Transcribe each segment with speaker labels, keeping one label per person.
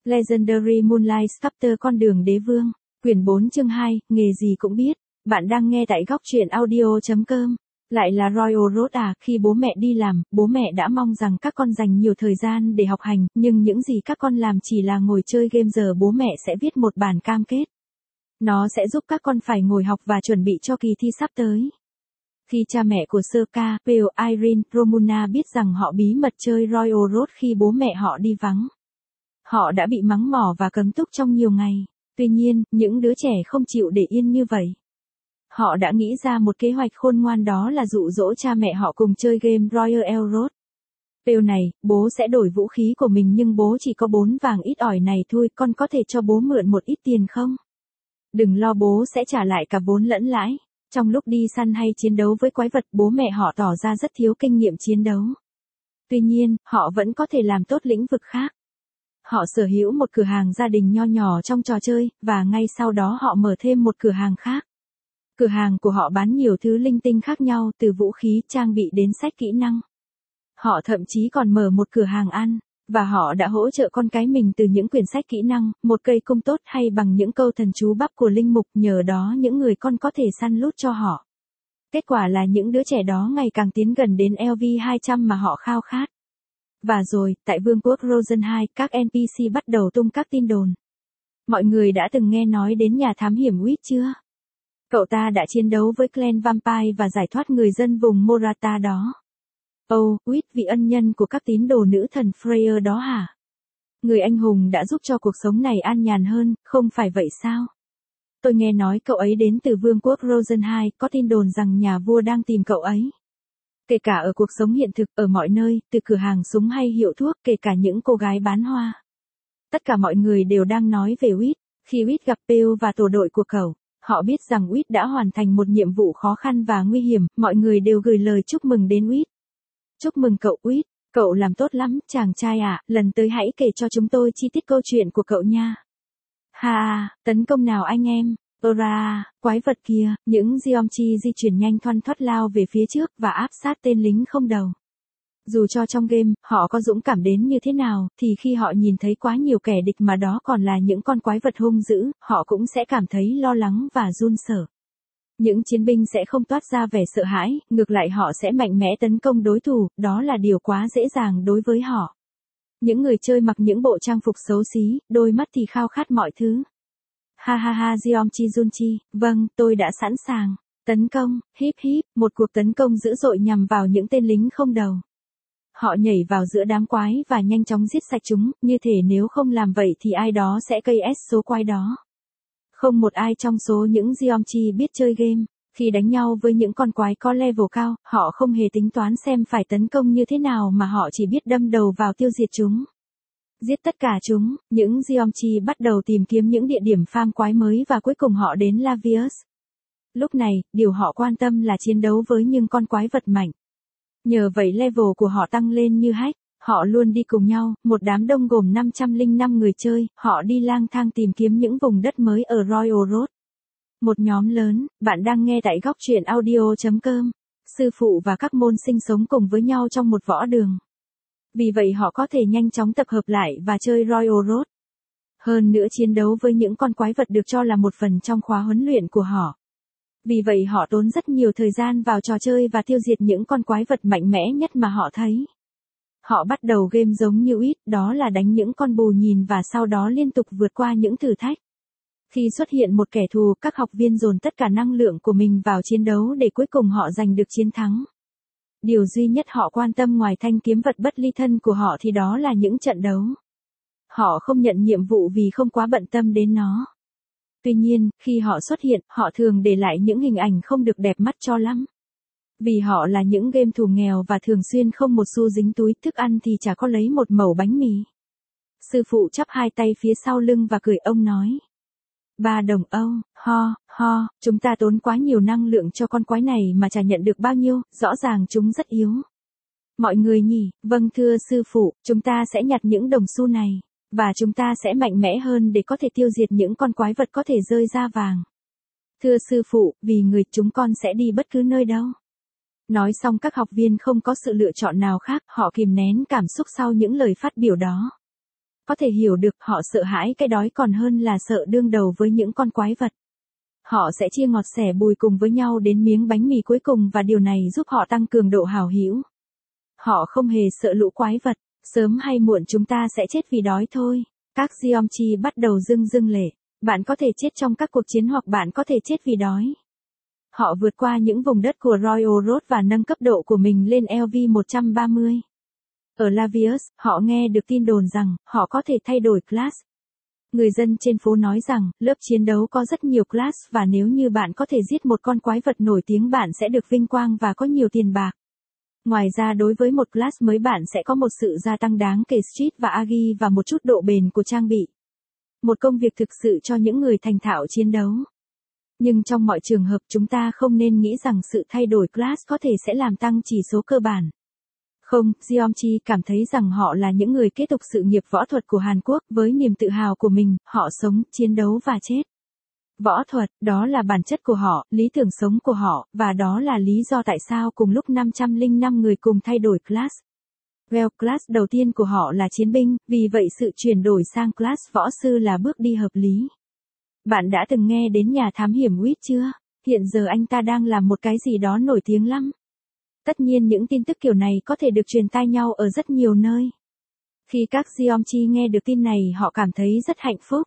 Speaker 1: Legendary Moonlight Sculptor con đường đế vương, quyển 4 chương 2, nghề gì cũng biết. Bạn đang nghe tại góc truyện audio.com. Lại là Royal Road à, khi bố mẹ đi làm, bố mẹ đã mong rằng các con dành nhiều thời gian để học hành, nhưng những gì các con làm chỉ là ngồi chơi game. Giờ bố mẹ sẽ viết một bản cam kết. Nó sẽ giúp các con phải ngồi học và chuẩn bị cho kỳ thi sắp tới. Khi cha mẹ của Serka, Pale, Irene, Romuna biết rằng họ bí mật chơi Royal Road khi bố mẹ họ đi vắng, họ đã bị mắng mỏ và cấm túc trong nhiều ngày. Tuy nhiên, những đứa trẻ không chịu để yên như vậy. Họ đã nghĩ ra một kế hoạch khôn ngoan, đó là dụ dỗ cha mẹ họ cùng chơi game Royal Road. Pale này, bố sẽ đổi vũ khí của mình nhưng bố chỉ có 4 vàng ít ỏi này thôi, con có thể cho bố mượn một ít tiền không? Đừng lo, bố sẽ trả lại cả vốn lẫn lãi. Trong lúc đi săn hay chiến đấu với quái vật, bố mẹ họ tỏ ra rất thiếu kinh nghiệm chiến đấu. Tuy nhiên, họ vẫn có thể làm tốt lĩnh vực khác. Họ sở hữu một cửa hàng gia đình nho nhỏ trong trò chơi, và ngay sau đó họ mở thêm một cửa hàng khác. Cửa hàng của họ bán nhiều thứ linh tinh khác nhau, từ vũ khí, trang bị đến sách kỹ năng. Họ thậm chí còn mở một cửa hàng ăn, và họ đã hỗ trợ con cái mình từ những quyển sách kỹ năng, một cây cung tốt hay bằng những câu thần chú bắp của linh mục, nhờ đó những người con có thể săn lút cho họ. Kết quả là những đứa trẻ đó ngày càng tiến gần đến LV200 mà họ khao khát. Và rồi, tại vương quốc Rosenheim, các NPC bắt đầu tung các tin đồn. Mọi người đã từng nghe nói đến nhà thám hiểm Wit chưa? Cậu ta đã chiến đấu với clan Vampire và giải thoát người dân vùng Morata đó. Wit, vị ân nhân của các tín đồ nữ thần Freyr đó hả? Người anh hùng đã giúp cho cuộc sống này an nhàn hơn, không phải vậy sao? Tôi nghe nói cậu ấy đến từ vương quốc Rosenheim, có tin đồn rằng nhà vua đang tìm cậu ấy. Kể cả ở cuộc sống hiện thực, ở mọi nơi, từ cửa hàng súng hay hiệu thuốc, kể cả những cô gái bán hoa. Tất cả mọi người đều đang nói về Wit. Khi Wit gặp Pale và tổ đội của cậu, họ biết rằng Wit đã hoàn thành một nhiệm vụ khó khăn và nguy hiểm, mọi người đều gửi lời chúc mừng đến Wit. Chúc mừng cậu Wit, cậu làm tốt lắm, chàng trai ạ, lần tới hãy kể cho chúng tôi chi tiết câu chuyện của cậu nha. Ha, tấn công nào anh em. Ora, quái vật kia, những Geomchi di chuyển nhanh thoăn thoắt lao về phía trước và áp sát tên lính không đầu. Dù cho trong game, họ có dũng cảm đến như thế nào, thì khi họ nhìn thấy quá nhiều kẻ địch mà đó còn là những con quái vật hung dữ, họ cũng sẽ cảm thấy lo lắng và run sợ. Những chiến binh sẽ không toát ra vẻ sợ hãi, ngược lại họ sẽ mạnh mẽ tấn công đối thủ, đó là điều quá dễ dàng đối với họ. Những người chơi mặc những bộ trang phục xấu xí, đôi mắt thì khao khát mọi thứ. Ha ha ha, Geomchi Junchi, vâng, tôi đã sẵn sàng. Tấn công, híp híp, một cuộc tấn công dữ dội nhằm vào những tên lính không đầu. Họ nhảy vào giữa đám quái và nhanh chóng giết sạch chúng, như thể nếu không làm vậy thì ai đó sẽ cây S số quái đó. Không một ai trong số những Geomchi biết chơi game. Khi đánh nhau với những con quái có level cao, họ không hề tính toán xem phải tấn công như thế nào mà họ chỉ biết đâm đầu vào tiêu diệt chúng. Giết tất cả chúng, những Geomchi bắt đầu tìm kiếm những địa điểm farm quái mới và cuối cùng họ đến Lavius. Lúc này, điều họ quan tâm là chiến đấu với những con quái vật mạnh. Nhờ vậy level của họ tăng lên như hách. Họ luôn đi cùng nhau, một đám đông gồm 505 người chơi, họ đi lang thang tìm kiếm những vùng đất mới ở Royal Road. Một nhóm lớn, bạn đang nghe tại góc truyện audio.com. Sư phụ và các môn sinh sống cùng với nhau trong một võ đường. Vì vậy họ có thể nhanh chóng tập hợp lại và chơi Royal Road. Hơn nữa, chiến đấu với những con quái vật được cho là một phần trong khóa huấn luyện của họ. Vì vậy họ tốn rất nhiều thời gian vào trò chơi và tiêu diệt những con quái vật mạnh mẽ nhất mà họ thấy. Họ bắt đầu game giống như Wit, đó là đánh những con bù nhìn và sau đó liên tục vượt qua những thử thách. Khi xuất hiện một kẻ thù, các học viên dồn tất cả năng lượng của mình vào chiến đấu để cuối cùng họ giành được chiến thắng. Điều duy nhất họ quan tâm ngoài thanh kiếm vật bất ly thân của họ thì đó là những trận đấu. Họ không nhận nhiệm vụ vì không quá bận tâm đến nó. Tuy nhiên, khi họ xuất hiện, họ thường để lại những hình ảnh không được đẹp mắt cho lắm. Vì họ là những game thủ nghèo và thường xuyên không một xu dính túi, thức ăn thì chả có lấy một mẩu bánh mì. Sư phụ chắp hai tay phía sau lưng và cười, ông nói. 3 đồng Âu, ho, chúng ta tốn quá nhiều năng lượng cho con quái này mà chả nhận được bao nhiêu, rõ ràng chúng rất yếu. Mọi người nhỉ, vâng thưa sư phụ, chúng ta sẽ nhặt những đồng xu này, và chúng ta sẽ mạnh mẽ hơn để có thể tiêu diệt những con quái vật có thể rơi ra vàng. Thưa sư phụ, vì người chúng con sẽ đi bất cứ nơi đâu. Nói xong các học viên không có sự lựa chọn nào khác, họ kìm nén cảm xúc sau những lời phát biểu đó. Có thể hiểu được họ sợ hãi cái đói còn hơn là sợ đương đầu với những con quái vật. Họ sẽ chia ngọt sẻ bùi cùng với nhau đến miếng bánh mì cuối cùng và điều này giúp họ tăng cường độ hào hữu. Họ không hề sợ lũ quái vật, sớm hay muộn chúng ta sẽ chết vì đói thôi. Các Geomchi bắt đầu rưng rưng lệ. Bạn có thể chết trong các cuộc chiến hoặc bạn có thể chết vì đói. Họ vượt qua những vùng đất của Royal Road và nâng cấp độ của mình lên LV-130. Ở Lavius, họ nghe được tin đồn rằng, họ có thể thay đổi class. Người dân trên phố nói rằng, lớp chiến đấu có rất nhiều class và nếu như bạn có thể giết một con quái vật nổi tiếng bạn sẽ được vinh quang và có nhiều tiền bạc. Ngoài ra đối với một class mới bạn sẽ có một sự gia tăng đáng kể Street và Agi và một chút độ bền của trang bị. Một công việc thực sự cho những người thành thạo chiến đấu. Nhưng trong mọi trường hợp chúng ta không nên nghĩ rằng sự thay đổi class có thể sẽ làm tăng chỉ số cơ bản. Không, Geomchi cảm thấy rằng họ là những người kết tục sự nghiệp võ thuật của Hàn Quốc với niềm tự hào của mình, họ sống, chiến đấu và chết. Võ thuật, đó là bản chất của họ, lý tưởng sống của họ, và đó là lý do tại sao cùng lúc 505 người cùng thay đổi class. Well, class đầu tiên của họ là chiến binh, vì vậy sự chuyển đổi sang class võ sư là bước đi hợp lý. Bạn đã từng nghe đến nhà thám hiểm Witt chưa? Hiện giờ anh ta đang làm một cái gì đó nổi tiếng lắm. Tất nhiên những tin tức kiểu này có thể được truyền tai nhau ở rất nhiều nơi. Khi các Geomchi nghe được tin này họ cảm thấy rất hạnh phúc.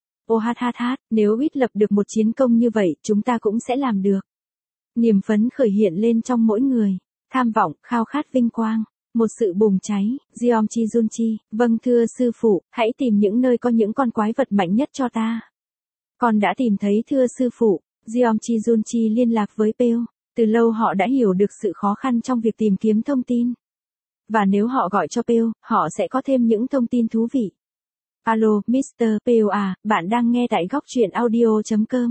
Speaker 1: Ô hát hát hát, nếu Witt lập được một chiến công như vậy, chúng ta cũng sẽ làm được. Niềm phấn khởi hiện lên trong mỗi người. Tham vọng, khao khát vinh quang. Một sự bùng cháy, Geomchi Junchi, vâng thưa sư phụ, hãy tìm những nơi có những con quái vật mạnh nhất cho ta. Con đã tìm thấy thưa sư phụ, Geomchi Junchi liên lạc với Peo. Từ lâu họ đã hiểu được sự khó khăn trong việc tìm kiếm thông tin. Và nếu họ gọi cho Peo, họ sẽ có thêm những thông tin thú vị. Alo, Mr. Peo à, bạn đang nghe tại góc truyện audio.com.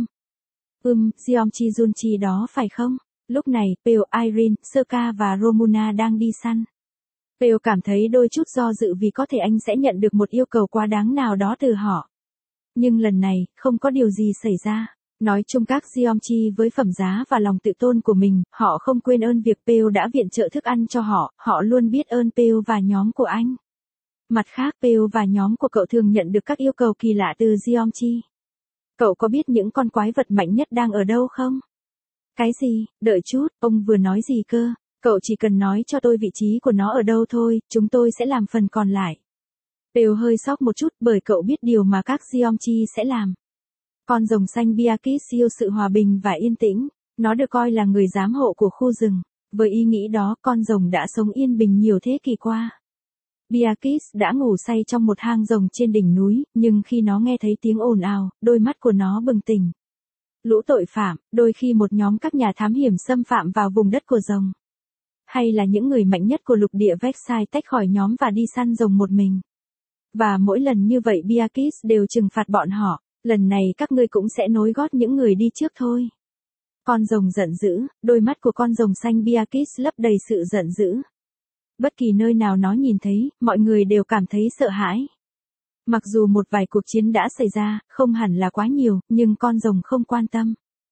Speaker 1: Geomchi Junchi đó phải không? Lúc này, Peo, Irene, Soka và Romuna đang đi săn. Peo cảm thấy đôi chút do dự vì có thể anh sẽ nhận được một yêu cầu quá đáng nào đó từ họ. Nhưng lần này, không có điều gì xảy ra. Nói chung các Geomchi với phẩm giá và lòng tự tôn của mình, họ không quên ơn việc Peo đã viện trợ thức ăn cho họ, họ luôn biết ơn Peo và nhóm của anh. Mặt khác Peo và nhóm của cậu thường nhận được các yêu cầu kỳ lạ từ Geomchi. Cậu có biết những con quái vật mạnh nhất đang ở đâu không? Cái gì, đợi chút, ông vừa nói gì cơ? Cậu chỉ cần nói cho tôi vị trí của nó ở đâu thôi, chúng tôi sẽ làm phần còn lại. Peo hơi sốc một chút bởi cậu biết điều mà các Geomchi sẽ làm. Con rồng xanh Biakis yêu sự hòa bình và yên tĩnh. Nó được coi là người giám hộ của khu rừng. Với ý nghĩ đó, con rồng đã sống yên bình nhiều thế kỷ qua. Biakis đã ngủ say trong một hang rồng trên đỉnh núi, nhưng khi nó nghe thấy tiếng ồn ào, đôi mắt của nó bừng tỉnh. Lũ tội phạm, đôi khi một nhóm các nhà thám hiểm xâm phạm vào vùng đất của rồng. Hay là những người mạnh nhất của lục địa Versailles tách khỏi nhóm và đi săn rồng một mình. Và mỗi lần như vậy Biakis đều trừng phạt bọn họ. Lần này các ngươi cũng sẽ nối gót những người đi trước thôi. Con rồng giận dữ, đôi mắt của con rồng xanh Biakis lấp đầy sự giận dữ. Bất kỳ nơi nào nó nhìn thấy, mọi người đều cảm thấy sợ hãi. Mặc dù một vài cuộc chiến đã xảy ra, không hẳn là quá nhiều, nhưng con rồng không quan tâm.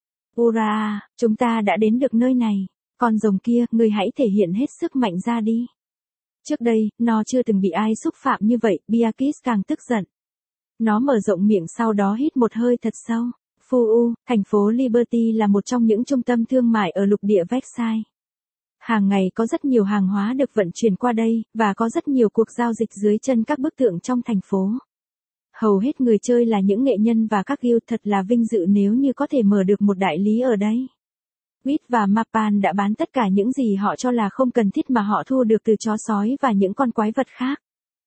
Speaker 1: Ura, chúng ta đã đến được nơi này. Con rồng kia, ngươi hãy thể hiện hết sức mạnh ra đi. Trước đây, nó chưa từng bị ai xúc phạm như vậy, Biakis càng tức giận. Nó mở rộng miệng sau đó hít một hơi thật sâu. Phu, thành phố Liberty là một trong những trung tâm thương mại ở lục địa Versailles. Hàng ngày có rất nhiều hàng hóa được vận chuyển qua đây, và có rất nhiều cuộc giao dịch dưới chân các bức tượng trong thành phố. Hầu hết người chơi là những nghệ nhân và các guild, thật là vinh dự nếu như có thể mở được một đại lý ở đây. Witt và Mapan đã bán tất cả những gì họ cho là không cần thiết mà họ thu được từ chó sói và những con quái vật khác.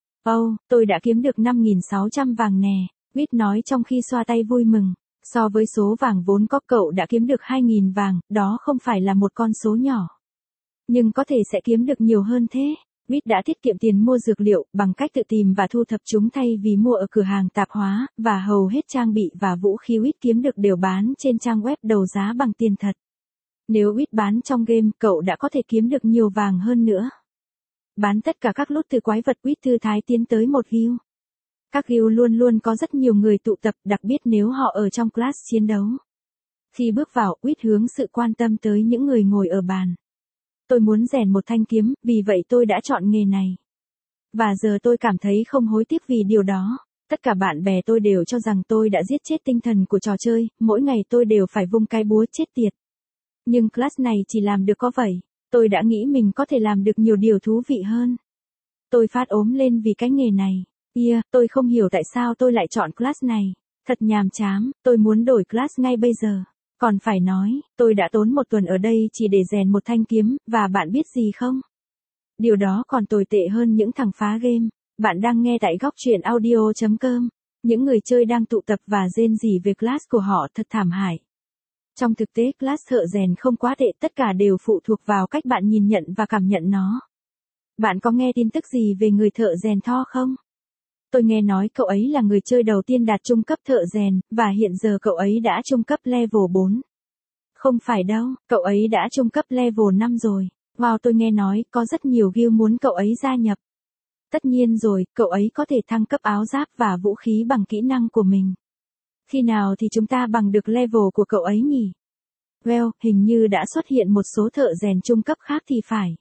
Speaker 1: Tôi đã kiếm được 5.600 vàng nè, Witt nói trong khi xoa tay vui mừng. So với số vàng vốn có cậu đã kiếm được 2.000 vàng, đó không phải là một con số nhỏ. Nhưng có thể sẽ kiếm được nhiều hơn thế. Witt đã tiết kiệm tiền mua dược liệu bằng cách tự tìm và thu thập chúng thay vì mua ở cửa hàng tạp hóa, và hầu hết trang bị và vũ khí Witt kiếm được đều bán trên trang web đấu giá bằng tiền thật. Nếu Witt bán trong game, cậu đã có thể kiếm được nhiều vàng hơn nữa. Bán tất cả các lốt từ quái vật, Witt thư thái tiến tới một guild. Các guild luôn luôn có rất nhiều người tụ tập, đặc biệt nếu họ ở trong class chiến đấu. Khi bước vào, Witt hướng sự quan tâm tới những người ngồi ở bàn. Tôi muốn rèn một thanh kiếm, vì vậy tôi đã chọn nghề này. Và giờ tôi cảm thấy không hối tiếc vì điều đó. Tất cả bạn bè tôi đều cho rằng tôi đã giết chết tinh thần của trò chơi, mỗi ngày tôi đều phải vung cái búa chết tiệt. Nhưng class này chỉ làm được có vậy. Tôi đã nghĩ mình có thể làm được nhiều điều thú vị hơn. Tôi phát ốm lên vì cái nghề này. Tôi không hiểu tại sao tôi lại chọn class này. Thật nhàm chán, tôi muốn đổi class ngay bây giờ. Còn phải nói, tôi đã tốn 1 tuần ở đây chỉ để rèn một thanh kiếm, và bạn biết gì không? Điều đó còn tồi tệ hơn những thằng phá game. Bạn đang nghe tại góc truyện audio.com. Những người chơi đang tụ tập và rên rỉ về class của họ thật thảm hại. Trong thực tế class thợ rèn không quá tệ, tất cả đều phụ thuộc vào cách bạn nhìn nhận và cảm nhận nó. Bạn có nghe tin tức gì về người thợ rèn Thor không? Tôi nghe nói cậu ấy là người chơi đầu tiên đạt trung cấp thợ rèn, và hiện giờ cậu ấy đã trung cấp level 4. Không phải đâu, cậu ấy đã trung cấp level 5 rồi. Wow, tôi nghe nói có rất nhiều guild muốn cậu ấy gia nhập. Tất nhiên rồi, cậu ấy có thể thăng cấp áo giáp và vũ khí bằng kỹ năng của mình. Khi nào thì chúng ta bằng được level của cậu ấy nhỉ? Well, hình như đã xuất hiện một số thợ rèn trung cấp khác thì phải.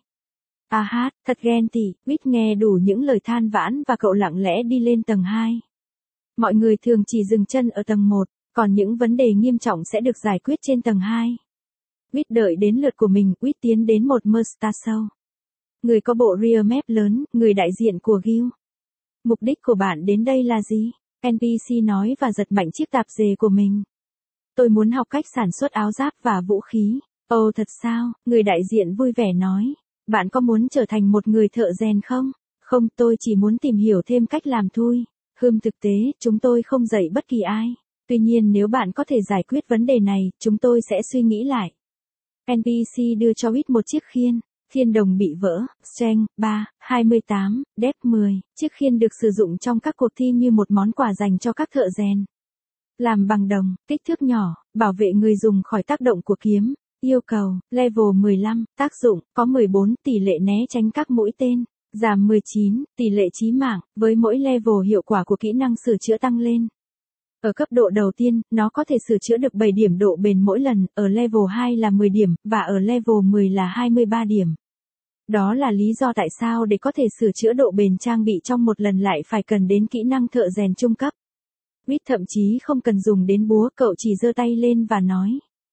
Speaker 1: Thật ghen tị, Quýt nghe đủ những lời than vãn và cậu lặng lẽ đi lên tầng 2. Mọi người thường chỉ dừng chân ở tầng 1, còn những vấn đề nghiêm trọng sẽ được giải quyết trên tầng 2. Quýt đợi đến lượt của mình, Quýt tiến đến một Mustache Show. Người có bộ rear map lớn, người đại diện của guild. Mục đích của bạn đến đây là gì? NPC nói và giật mạnh chiếc tạp dề của mình. Tôi muốn học cách sản xuất áo giáp và vũ khí. Ồ thật sao? Người đại diện vui vẻ nói. Bạn có muốn trở thành một người thợ rèn không? Không, tôi chỉ muốn tìm hiểu thêm cách làm thôi. Thực tế, chúng tôi không dạy bất kỳ ai. Tuy nhiên nếu bạn có thể giải quyết vấn đề này, chúng tôi sẽ suy nghĩ lại. NPC đưa cho Quýt một chiếc khiên. Khiên đồng bị vỡ, Strength 3, 28, Depth 10. Chiếc khiên được sử dụng trong các cuộc thi như một món quà dành cho các thợ rèn. Làm bằng đồng, kích thước nhỏ, bảo vệ người dùng khỏi tác động của kiếm. Yêu cầu, level 15, tác dụng, có 14, tỷ lệ né tránh các mũi tên. Giảm 19, tỷ lệ chí mạng, với mỗi level hiệu quả của kỹ năng sửa chữa tăng lên. Ở cấp độ đầu tiên, nó có thể sửa chữa được 7 điểm độ bền mỗi lần, ở level 2 là 10 điểm, và ở level 10 là 23 điểm. Đó là lý do tại sao để có thể sửa chữa độ bền trang bị trong một lần lại phải cần đến kỹ năng thợ rèn trung cấp. Quýt thậm chí không cần dùng đến búa, cậu chỉ giơ tay lên và nói.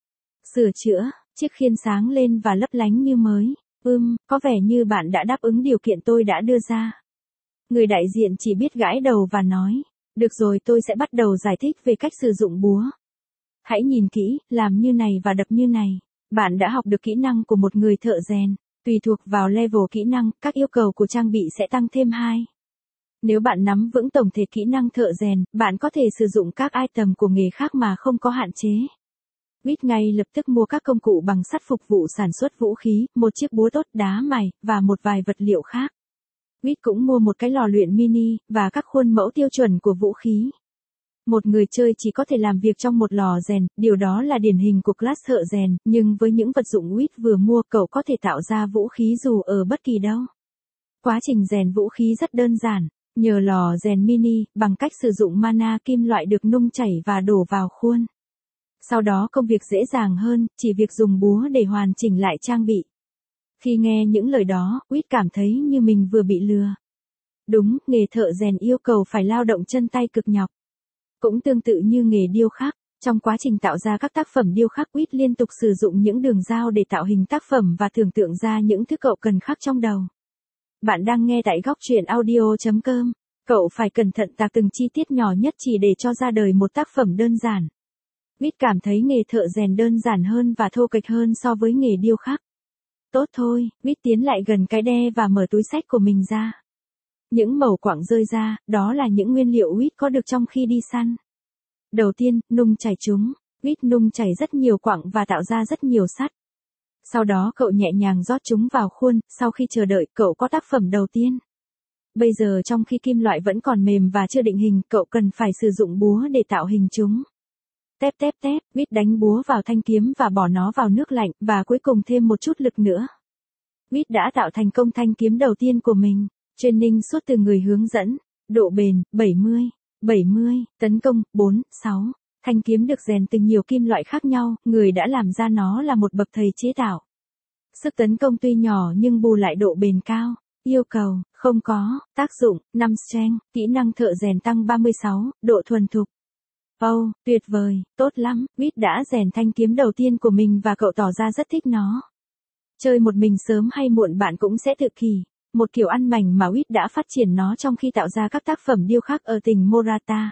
Speaker 1: Sửa chữa, chiếc khiên sáng lên và lấp lánh như mới. Có vẻ như bạn đã đáp ứng điều kiện tôi đã đưa ra. Người đại diện chỉ biết gãi đầu và nói. Được rồi, tôi sẽ bắt đầu giải thích về cách sử dụng búa. Hãy nhìn kỹ, làm như này và đập như này. Bạn đã học được kỹ năng của một người thợ rèn. Tùy thuộc vào level kỹ năng, các yêu cầu của trang bị sẽ tăng thêm 2. Nếu bạn nắm vững tổng thể kỹ năng thợ rèn, bạn có thể sử dụng các item của nghề khác mà không có hạn chế. Quýt ngay lập tức mua các công cụ bằng sắt phục vụ sản xuất vũ khí, một chiếc búa tốt, đá mài, và một vài vật liệu khác. Quýt cũng mua một cái lò luyện mini, và các khuôn mẫu tiêu chuẩn của vũ khí. Một người chơi chỉ có thể làm việc trong một lò rèn, điều đó là điển hình của class thợ rèn, nhưng với những vật dụng Quýt vừa mua, cậu có thể tạo ra vũ khí dù ở bất kỳ đâu. Quá trình rèn vũ khí rất đơn giản, nhờ lò rèn mini, bằng cách sử dụng mana kim loại được nung chảy và đổ vào khuôn. Sau đó công việc dễ dàng hơn, chỉ việc dùng búa để hoàn chỉnh lại trang bị. Khi nghe những lời đó, Quýt cảm thấy như mình vừa bị lừa. Đúng, nghề thợ rèn yêu cầu phải lao động chân tay cực nhọc. Cũng tương tự như nghề điêu khắc, trong quá trình tạo ra các tác phẩm điêu khắc, Quýt liên tục sử dụng những đường dao để tạo hình tác phẩm và tưởng tượng ra những thứ cậu cần khắc trong đầu. Bạn đang nghe tại góc truyện audio.com. Cậu phải cẩn thận tạc từng chi tiết nhỏ nhất chỉ để cho ra đời một tác phẩm đơn giản. Quýt cảm thấy nghề thợ rèn đơn giản hơn và thô kệch hơn so với nghề điêu khắc. Tốt thôi, Quýt tiến lại gần cái đe và mở túi xách của mình ra. Những mẩu quặng rơi ra, đó là những nguyên liệu Quýt có được trong khi đi săn. Đầu tiên, nung chảy chúng. Quýt nung chảy rất nhiều quặng và tạo ra rất nhiều sắt. Sau đó cậu nhẹ nhàng rót chúng vào khuôn, sau khi chờ đợi, cậu có tác phẩm đầu tiên. Bây giờ trong khi kim loại vẫn còn mềm và chưa định hình, cậu cần phải sử dụng búa để tạo hình chúng. Tép tép tép, Quýt đánh búa vào thanh kiếm và bỏ nó vào nước lạnh, và cuối cùng thêm một chút lực nữa. Quýt đã tạo thành công thanh kiếm đầu tiên của mình. Training suốt từ người hướng dẫn. Độ bền, 70. Tấn công, 4, 6. Thanh kiếm được rèn từ nhiều kim loại khác nhau, người đã làm ra nó là một bậc thầy chế tạo. Sức tấn công tuy nhỏ nhưng bù lại độ bền cao. Yêu cầu, không có, tác dụng, 5 strength, kỹ năng thợ rèn tăng 36, độ thuần thục. Oh, tuyệt vời, tốt lắm, Wit đã rèn thanh kiếm đầu tiên của mình và cậu tỏ ra rất thích nó. Chơi một mình sớm hay muộn bạn cũng sẽ tự kỷ, một kiểu ăn mảnh mà Wit đã phát triển nó trong khi tạo ra các tác phẩm điêu khắc ở tỉnh Morata.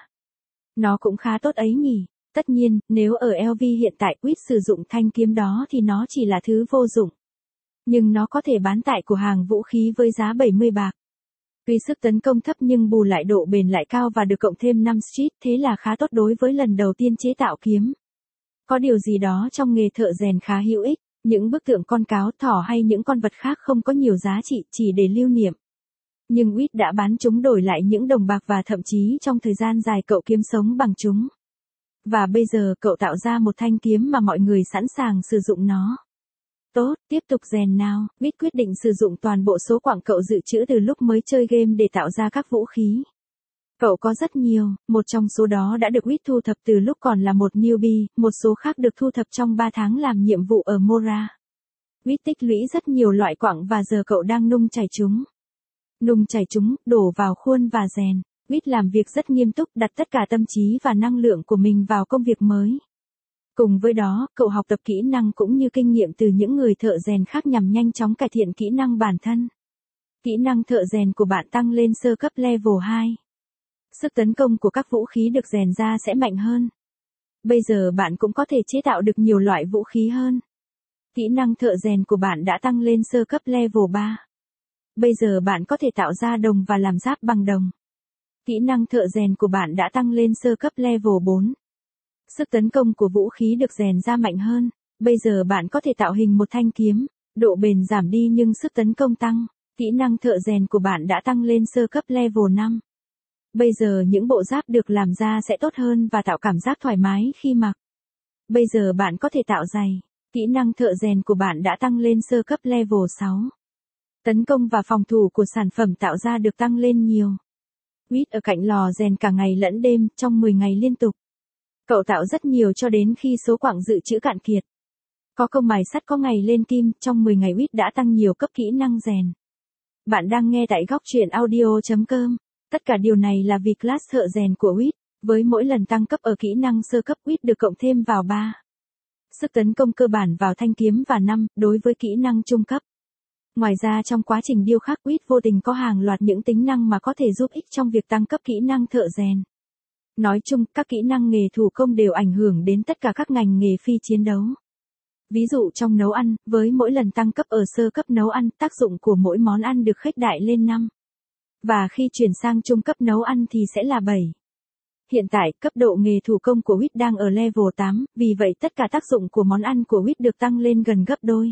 Speaker 1: Nó cũng khá tốt ấy nhỉ. Tất nhiên, nếu ở LV hiện tại Wit sử dụng thanh kiếm đó thì nó chỉ là thứ vô dụng. Nhưng nó có thể bán tại cửa hàng vũ khí với giá 70 bạc. Tuy sức tấn công thấp nhưng bù lại độ bền lại cao và được cộng thêm 5 street, thế là khá tốt đối với lần đầu tiên chế tạo kiếm. Có điều gì đó trong nghề thợ rèn khá hữu ích, những bức tượng con cáo, thỏ hay những con vật khác không có nhiều giá trị chỉ để lưu niệm. Nhưng Wit đã bán chúng đổi lại những đồng bạc và thậm chí trong thời gian dài cậu kiếm sống bằng chúng. Và bây giờ cậu tạo ra một thanh kiếm mà mọi người sẵn sàng sử dụng nó. Tốt, tiếp tục rèn nào. Wit quyết định sử dụng toàn bộ số quặng cậu dự trữ từ lúc mới chơi game để tạo ra các vũ khí. Cậu có rất nhiều, một trong số đó đã được Wit thu thập từ lúc còn là một newbie, một số khác được thu thập trong 3 tháng làm nhiệm vụ ở Mora. Wit tích lũy rất nhiều loại quặng và giờ cậu đang nung chảy chúng. Nung chảy chúng, đổ vào khuôn và rèn. Wit làm việc rất nghiêm túc, đặt tất cả tâm trí và năng lượng của mình vào công việc mới. Cùng với đó, cậu học tập kỹ năng cũng như kinh nghiệm từ những người thợ rèn khác nhằm nhanh chóng cải thiện kỹ năng bản thân. Kỹ năng thợ rèn của bạn tăng lên sơ cấp level 2. Sức tấn công của các vũ khí được rèn ra sẽ mạnh hơn. Bây giờ bạn cũng có thể chế tạo được nhiều loại vũ khí hơn. Kỹ năng thợ rèn của bạn đã tăng lên sơ cấp level 3. Bây giờ bạn có thể tạo ra đồng và làm giáp bằng đồng. Kỹ năng thợ rèn của bạn đã tăng lên sơ cấp level 4. Sức tấn công của vũ khí được rèn ra mạnh hơn. Bây giờ bạn có thể tạo hình một thanh kiếm. Độ bền giảm đi nhưng sức tấn công tăng. Kỹ năng thợ rèn của bạn đã tăng lên sơ cấp level 5. Bây giờ những bộ giáp được làm ra sẽ tốt hơn và tạo cảm giác thoải mái khi mặc. Bây giờ bạn có thể tạo giày. Kỹ năng thợ rèn của bạn đã tăng lên sơ cấp level 6. Tấn công và phòng thủ của sản phẩm tạo ra được tăng lên nhiều. Wit ở cạnh lò rèn cả ngày lẫn đêm trong 10 ngày liên tục. Cậu tạo rất nhiều cho đến khi số quặng dự trữ cạn kiệt. Có công mài sắt có ngày lên kim, trong 10 ngày Wit đã tăng nhiều cấp kỹ năng rèn. Bạn đang nghe tại góc truyện audio.com. Tất cả điều này là vì class thợ rèn của Wit, với mỗi lần tăng cấp ở kỹ năng sơ cấp Wit được cộng thêm vào 3. Sức tấn công cơ bản vào thanh kiếm và 5, đối với kỹ năng trung cấp. Ngoài ra trong quá trình điêu khắc Wit vô tình có hàng loạt những tính năng mà có thể giúp ích trong việc tăng cấp kỹ năng thợ rèn. Nói chung, các kỹ năng nghề thủ công đều ảnh hưởng đến tất cả các ngành nghề phi chiến đấu. Ví dụ trong nấu ăn, với mỗi lần tăng cấp ở sơ cấp nấu ăn, tác dụng của mỗi món ăn được khuếch đại lên 5. Và khi chuyển sang trung cấp nấu ăn thì sẽ là 7. Hiện tại, cấp độ nghề thủ công của Wit đang ở level 8, vì vậy tất cả tác dụng của món ăn của Wit được tăng lên gần gấp đôi.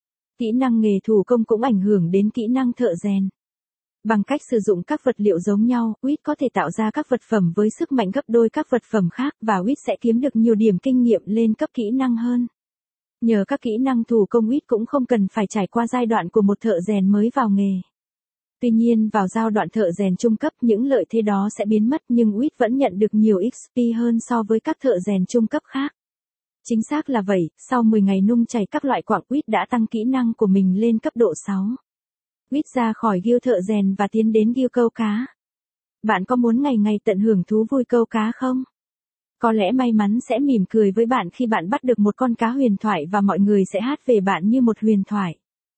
Speaker 1: Kỹ năng nghề thủ công cũng ảnh hưởng đến kỹ năng thợ rèn. Bằng cách sử dụng các vật liệu giống nhau, Wit có thể tạo ra các vật phẩm với sức mạnh gấp đôi các vật phẩm khác và Wit sẽ kiếm được nhiều điểm kinh nghiệm lên cấp kỹ năng hơn. Nhờ các kỹ năng thủ công Wit cũng không cần phải trải qua giai đoạn của một thợ rèn mới vào nghề. Tuy nhiên vào giai đoạn thợ rèn trung cấp những lợi thế đó sẽ biến mất nhưng Wit vẫn nhận được nhiều XP hơn so với các thợ rèn trung cấp khác. Chính xác là vậy, sau 10 ngày nung chảy các loại quặng Wit đã tăng kỹ năng của mình lên cấp độ 6. Wit ra khỏi guild thợ rèn và tiến đến guild câu cá. Bạn có muốn ngày ngày tận hưởng thú vui câu cá không? Có lẽ may mắn sẽ mỉm cười với bạn khi bạn bắt được một con cá huyền thoại và mọi người sẽ hát về bạn như một huyền thoại.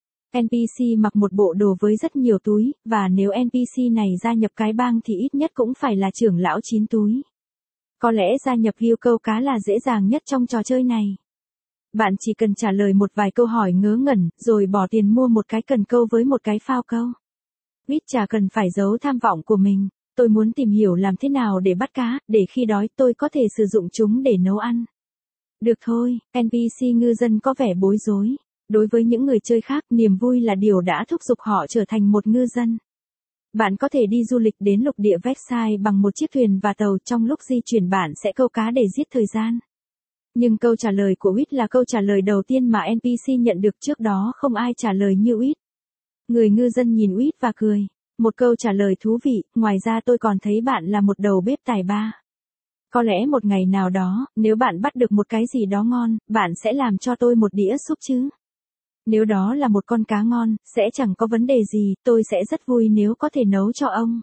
Speaker 1: NPC mặc một bộ đồ với rất nhiều túi, và nếu NPC này gia nhập cái bang thì ít nhất cũng phải là trưởng lão 9 túi. Có lẽ gia nhập guild câu cá là dễ dàng nhất trong trò chơi này. Bạn chỉ cần trả lời một vài câu hỏi ngớ ngẩn, rồi bỏ tiền mua một cái cần câu với một cái phao câu. Wit chả cần phải giấu tham vọng của mình. Tôi muốn tìm hiểu làm thế nào để bắt cá, để khi đói tôi có thể sử dụng chúng để nấu ăn. Được thôi, NPC ngư dân có vẻ bối rối. Đối với những người chơi khác, niềm vui là điều đã thúc giục họ trở thành một ngư dân. Bạn có thể đi du lịch đến lục địa Versailles bằng một chiếc thuyền và tàu, trong lúc di chuyển bạn sẽ câu cá để giết thời gian. Nhưng câu trả lời của Wit là câu trả lời đầu tiên mà NPC nhận được, trước đó không ai trả lời như Wit. Người ngư dân nhìn Wit và cười. Một câu trả lời thú vị, ngoài ra tôi còn thấy bạn là một đầu bếp tài ba. Có lẽ một ngày nào đó, nếu bạn bắt được một cái gì đó ngon, bạn sẽ làm cho tôi một đĩa súp chứ. Nếu đó là một con cá ngon, sẽ chẳng có vấn đề gì, tôi sẽ rất vui nếu có thể nấu cho ông.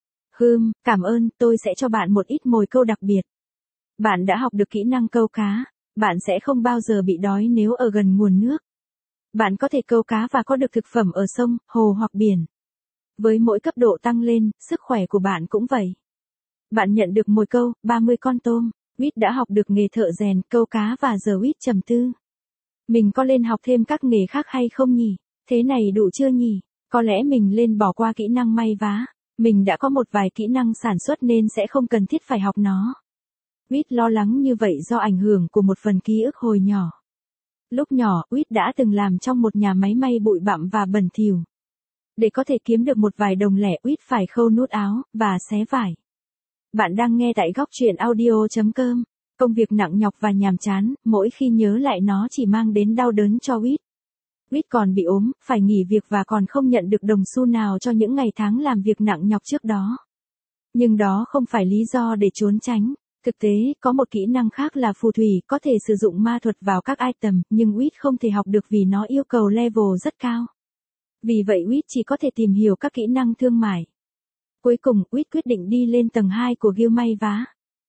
Speaker 1: Cảm ơn, tôi sẽ cho bạn một ít mồi câu đặc biệt. Bạn đã học được kỹ năng câu cá, bạn sẽ không bao giờ bị đói nếu ở gần nguồn nước. Bạn có thể câu cá và có được thực phẩm ở sông, hồ hoặc biển. Với mỗi cấp độ tăng lên, sức khỏe của bạn cũng vậy. Bạn nhận được mồi câu, 30 con tôm. Whit đã học được nghề thợ rèn, câu cá và giờ Whit trầm tư. Mình có lên học thêm các nghề khác hay không nhỉ? Thế này đủ chưa nhỉ? Có lẽ mình lên bỏ qua kỹ năng may vá. Mình đã có một vài kỹ năng sản xuất nên sẽ không cần thiết phải học nó. Whit lo lắng như vậy do ảnh hưởng của một phần ký ức hồi nhỏ. Lúc nhỏ, Whit đã từng làm trong một nhà máy may bụi bặm và bẩn thỉu. Để có thể kiếm được một vài đồng lẻ, Whit phải khâu nút áo và xé vải. Bạn đang nghe tại góc truyện audio.com. Công việc nặng nhọc và nhàm chán, mỗi khi nhớ lại nó chỉ mang đến đau đớn cho Whit. Whit còn bị ốm, phải nghỉ việc và còn không nhận được đồng xu nào cho những ngày tháng làm việc nặng nhọc trước đó. Nhưng đó không phải lý do để trốn tránh. Thực tế, có một kỹ năng khác là phù thủy, có thể sử dụng ma thuật vào các item, nhưng Whit không thể học được vì nó yêu cầu level rất cao. Vì vậy Whit chỉ có thể tìm hiểu các kỹ năng thương mại. Cuối cùng, Whit quyết định đi lên tầng 2 của guild may vá.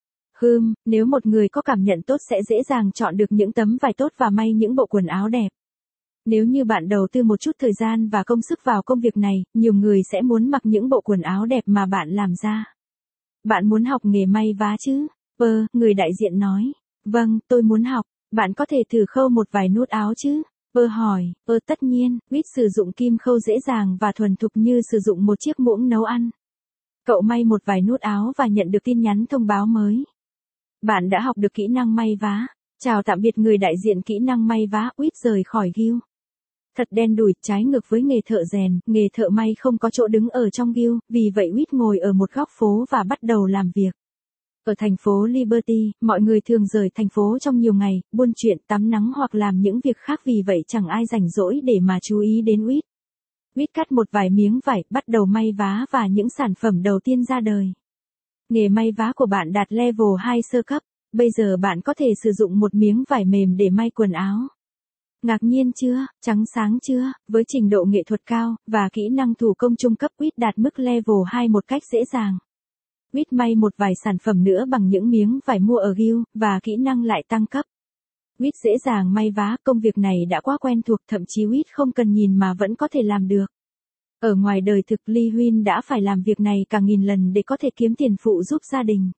Speaker 1: Nếu một người có cảm nhận tốt sẽ dễ dàng chọn được những tấm vải tốt và may những bộ quần áo đẹp. Nếu như bạn đầu tư một chút thời gian và công sức vào công việc này, nhiều người sẽ muốn mặc những bộ quần áo đẹp mà bạn làm ra. Bạn muốn học nghề may vá chứ? Người đại diện nói. Vâng, tôi muốn học. Bạn có thể thử khâu một vài nút áo chứ? Hỏi. Tất nhiên, Whit sử dụng kim khâu dễ dàng và thuần thục như sử dụng một chiếc muỗng nấu ăn. Cậu may một vài nút áo và nhận được tin nhắn thông báo mới. Bạn đã học được kỹ năng may vá. Chào tạm biệt người đại diện kỹ năng may vá, Whit rời khỏi guild. Thật đen đủi, trái ngược với nghề thợ rèn, nghề thợ may không có chỗ đứng ở trong guild, vì vậy Whit ngồi ở một góc phố và bắt đầu làm việc. Ở thành phố Liberty, mọi người thường rời thành phố trong nhiều ngày, buôn chuyện, tắm nắng hoặc làm những việc khác, vì vậy chẳng ai rảnh rỗi để mà chú ý đến Whit. Whit cắt một vài miếng vải, bắt đầu may vá và những sản phẩm đầu tiên ra đời. Nghề may vá của bạn đạt level 2 sơ cấp, bây giờ bạn có thể sử dụng một miếng vải mềm để may quần áo. Ngạc nhiên chưa, trắng sáng chưa, với trình độ nghệ thuật cao, và kỹ năng thủ công trung cấp, Whit đạt mức level 2 một cách dễ dàng. Whit may một vài sản phẩm nữa bằng những miếng vải mua ở guild, và kỹ năng lại tăng cấp. Whit dễ dàng may vá, công việc này đã quá quen thuộc, thậm chí Whit không cần nhìn mà vẫn có thể làm được. Ở ngoài đời thực, Lee Huynh đã phải làm việc này cả nghìn lần để có thể kiếm tiền phụ giúp gia đình.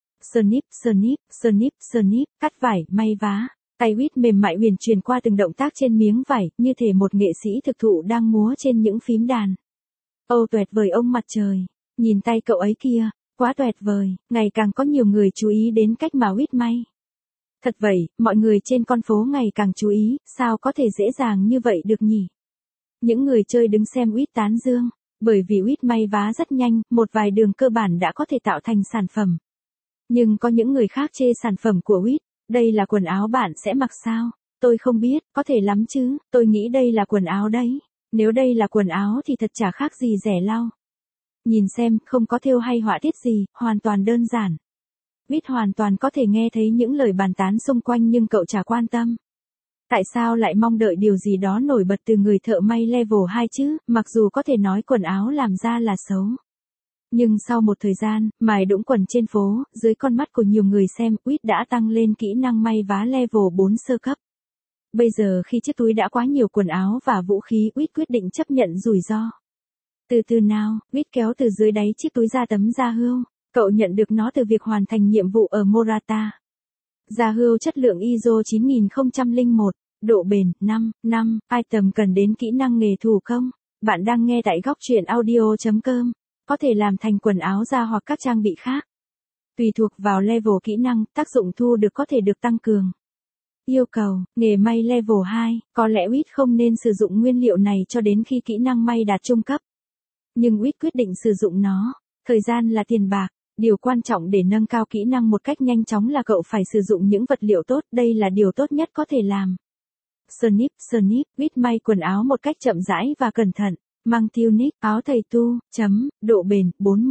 Speaker 1: Snip, cắt vải, may vá. Tay Whit mềm mại huyền chuyển qua từng động tác trên miếng vải, như thể một nghệ sĩ thực thụ đang múa trên những phím đàn. Tuyệt vời ông mặt trời. Nhìn tay cậu ấy kia, quá tuyệt vời, ngày càng có nhiều người chú ý đến cách mà Whit may. Thật vậy, mọi người trên con phố ngày càng chú ý, sao có thể dễ dàng như vậy được nhỉ? Những người chơi đứng xem Whit tán dương, bởi vì Whit may vá rất nhanh, một vài đường cơ bản đã có thể tạo thành sản phẩm. Nhưng có những người khác chê sản phẩm của Whit, đây là quần áo bạn sẽ mặc sao? Tôi không biết, có thể lắm chứ, tôi nghĩ đây là quần áo đấy. Nếu đây là quần áo thì thật chả khác gì rẻ lau. Nhìn xem, không có thêu hay họa tiết gì, hoàn toàn đơn giản. Whit hoàn toàn có thể nghe thấy những lời bàn tán xung quanh nhưng cậu chả quan tâm. Tại sao lại mong đợi điều gì đó nổi bật từ người thợ may level 2 chứ, mặc dù có thể nói quần áo làm ra là xấu. Nhưng sau một thời gian, mài đũng quần trên phố, dưới con mắt của nhiều người xem, Whit đã tăng lên kỹ năng may vá level 4 sơ cấp. Bây giờ khi chiếc túi đã quá nhiều quần áo và vũ khí, Whit quyết định chấp nhận rủi ro. Từ từ nào, Whit kéo từ dưới đáy chiếc túi ra tấm da hươu. Cậu nhận được nó từ việc hoàn thành nhiệm vụ ở Morata. Da hươu chất lượng ISO 9001, độ bền 5, item cần đến kỹ năng nghề thủ công. Bạn đang nghe tại góc truyện audio.com. Có thể làm thành quần áo da hoặc các trang bị khác. Tùy thuộc vào level kỹ năng, tác dụng thu được có thể được tăng cường. Yêu cầu, nghề may level 2, có lẽ Whit không nên sử dụng nguyên liệu này cho đến khi kỹ năng may đạt trung cấp. Nhưng Whit quyết định sử dụng nó. Thời gian là tiền bạc. Điều quan trọng để nâng cao kỹ năng một cách nhanh chóng là cậu phải sử dụng những vật liệu tốt, đây là điều tốt nhất có thể làm. Snip, Whit may quần áo một cách chậm rãi và cẩn thận. Mang tunic, áo thầy tu, độ bền,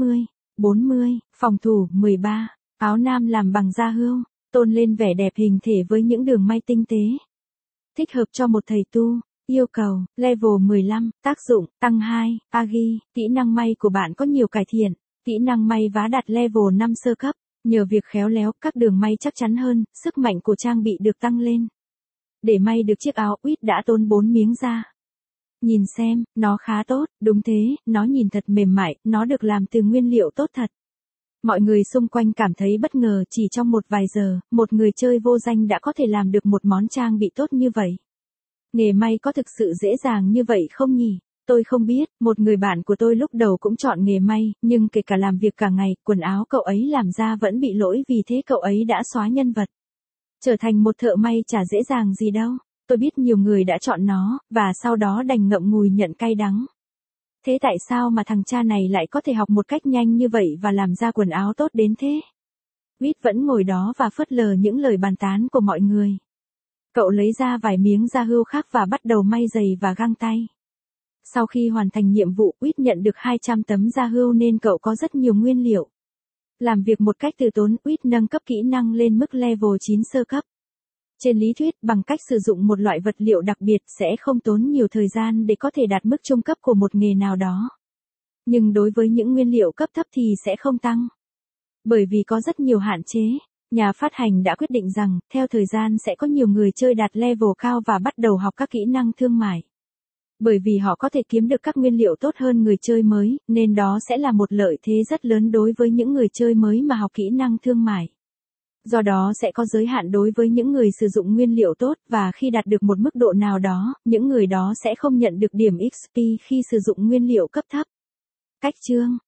Speaker 1: 40, phòng thủ, 13. Áo nam làm bằng da hươu, tôn lên vẻ đẹp hình thể với những đường may tinh tế. Thích hợp cho một thầy tu. Yêu cầu, level 15, tác dụng, tăng 2, Agi, kỹ năng may của bạn có nhiều cải thiện. Kỹ năng may vá đạt level 5 sơ cấp. Nhờ việc khéo léo, các đường may chắc chắn hơn, sức mạnh của trang bị được tăng lên. Để may được chiếc áo Uýt đã tốn 4 miếng da. Nhìn xem, nó khá tốt, đúng thế, nó nhìn thật mềm mại, nó được làm từ nguyên liệu tốt thật. Mọi người xung quanh cảm thấy bất ngờ, chỉ trong một vài giờ, một người chơi vô danh đã có thể làm được một món trang bị tốt như vậy. Nghề may có thực sự dễ dàng như vậy không nhỉ? Tôi không biết, một người bạn của tôi lúc đầu cũng chọn nghề may, nhưng kể cả làm việc cả ngày, quần áo cậu ấy làm ra vẫn bị lỗi, vì thế cậu ấy đã xóa nhân vật. Trở thành một thợ may chả dễ dàng gì đâu. Tôi biết nhiều người đã chọn nó, và sau đó đành ngậm ngùi nhận cay đắng. Thế tại sao mà thằng cha này lại có thể học một cách nhanh như vậy và làm ra quần áo tốt đến thế? Uýt vẫn ngồi đó và phớt lờ những lời bàn tán của mọi người. Cậu lấy ra vài miếng da hươu khác và bắt đầu may giày và găng tay. Sau khi hoàn thành nhiệm vụ, Uýt nhận được 200 tấm da hươu nên cậu có rất nhiều nguyên liệu. Làm việc một cách từ tốn, Uýt nâng cấp kỹ năng lên mức level 9 sơ cấp. Trên lý thuyết, bằng cách sử dụng một loại vật liệu đặc biệt sẽ không tốn nhiều thời gian để có thể đạt mức trung cấp của một nghề nào đó. Nhưng đối với những nguyên liệu cấp thấp thì sẽ không tăng. Bởi vì có rất nhiều hạn chế, nhà phát hành đã quyết định rằng, theo thời gian sẽ có nhiều người chơi đạt level cao và bắt đầu học các kỹ năng thương mại. Bởi vì họ có thể kiếm được các nguyên liệu tốt hơn người chơi mới, nên đó sẽ là một lợi thế rất lớn đối với những người chơi mới mà học kỹ năng thương mại. Do đó sẽ có giới hạn đối với những người sử dụng nguyên liệu tốt, và khi đạt được một mức độ nào đó, những người đó sẽ không nhận được điểm XP khi sử dụng nguyên liệu cấp thấp. Cách chương